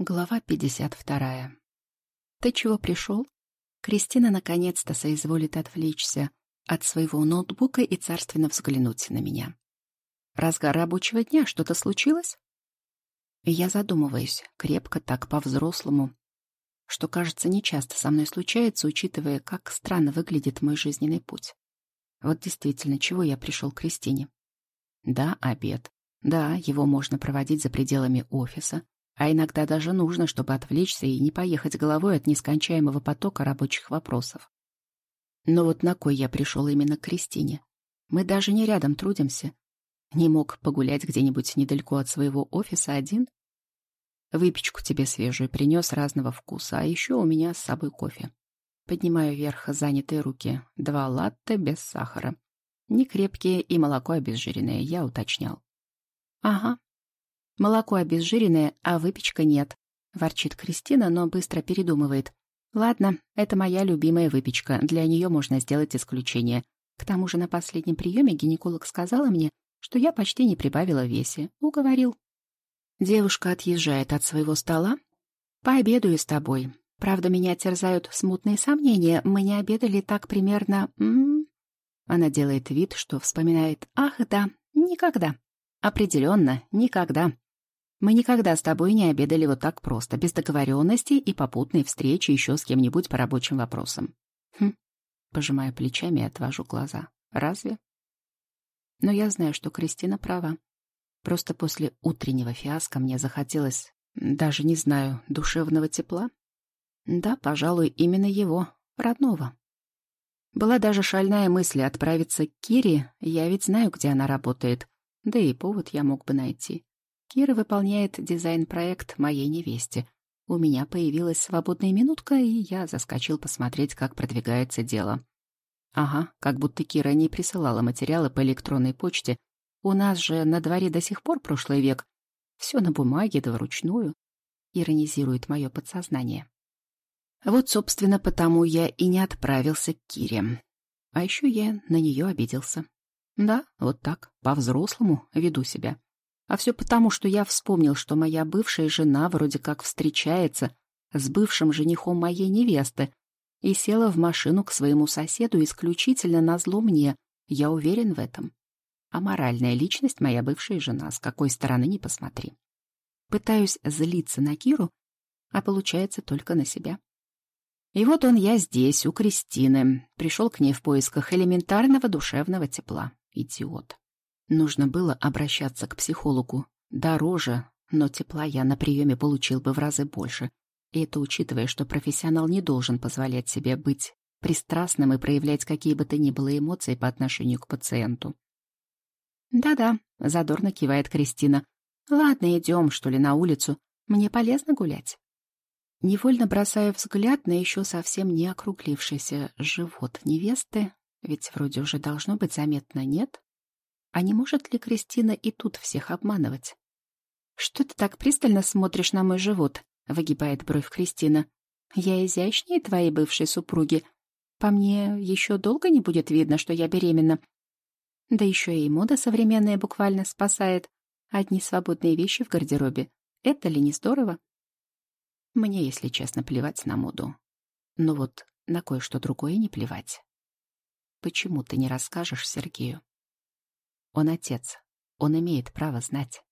Глава 52. «Ты чего пришел?» Кристина наконец-то соизволит отвлечься от своего ноутбука и царственно взглянуть на меня. «Разгар рабочего дня, что-то случилось?» Я задумываюсь, крепко так, по-взрослому, что, кажется, нечасто со мной случается, учитывая, как странно выглядит мой жизненный путь. Вот действительно, чего я пришел к Кристине? Да, обед. Да, его можно проводить за пределами офиса. А иногда даже нужно, чтобы отвлечься и не поехать головой от нескончаемого потока рабочих вопросов. Но вот на кой я пришел именно к Кристине? Мы даже не рядом трудимся. Не мог погулять где-нибудь недалеко от своего офиса один? Выпечку тебе свежую принес разного вкуса, а еще у меня с собой кофе. Поднимаю вверх занятые руки. 2 латте без сахара. Не крепкие и молоко обезжиренное, я уточнял. Ага. Молоко обезжиренное, а выпечка нет. Ворчит Кристина, но быстро передумывает. Ладно, это моя любимая выпечка, для нее можно сделать исключение. К тому же на последнем приеме гинеколог сказала мне, что я почти не прибавила в весе. Уговорил. Девушка отъезжает от своего стола. Пообедаю с тобой. Правда, меня терзают смутные сомнения. Мы не обедали так примерно... Она делает вид, что вспоминает. Ах, да, никогда. Определенно, никогда. Мы никогда с тобой не обедали вот так просто, без договоренности и попутной встречи еще с кем-нибудь по рабочим вопросам. Пожимаю плечами и отвожу глаза. Разве? Но я знаю, что Кристина права. Просто после утреннего фиаско мне захотелось, даже не знаю, душевного тепла. Да, пожалуй, именно его, родного. Была даже шальная мысль отправиться к Кире, я ведь знаю, где она работает, да и повод я мог бы найти. Кира выполняет дизайн-проект моей невесте. У меня появилась свободная минутка, и я заскочил посмотреть, как продвигается дело. Ага, как будто Кира не присылала материалы по электронной почте. У нас же на дворе до сих пор прошлый век. Все на бумаге да вручную. Иронизирует мое подсознание. Вот, собственно, потому я и не отправился к Кире. А еще я на нее обиделся. Да, вот так, по-взрослому веду себя. А все потому, что я вспомнил, что моя бывшая жена вроде как встречается с бывшим женихом моей невесты и села в машину к своему соседу исключительно назло мне. Я уверен в этом. Аморальная личность моя бывшая жена, с какой стороны ни посмотри. Пытаюсь злиться на Киру, а получается только на себя. И вот я здесь, у Кристины. Пришел к ней в поисках элементарного душевного тепла. Идиот. Нужно было обращаться к психологу. Дороже, но тепла я на приеме получил бы в разы больше. И это учитывая, что профессионал не должен позволять себе быть пристрастным и проявлять какие бы то ни было эмоции по отношению к пациенту. «Да-да», — задорно кивает Кристина. «Ладно, идем, что ли, на улицу. Мне полезно гулять». Невольно бросаю взгляд на еще совсем не округлившийся живот невесты, ведь вроде уже должно быть заметно, нет? А не может ли Кристина и тут всех обманывать? «Что ты так пристально смотришь на мой живот?» — выгибает бровь Кристина. «Я изящнее твоей бывшей супруги. По мне, еще долго не будет видно, что я беременна. Да еще и мода современная буквально спасает. Одни свободные вещи в гардеробе. Это ли не здорово?» Мне, если честно, плевать на моду. Но вот на кое-что другое не плевать. Почему ты не расскажешь Сергею? Он отец. Он имеет право знать.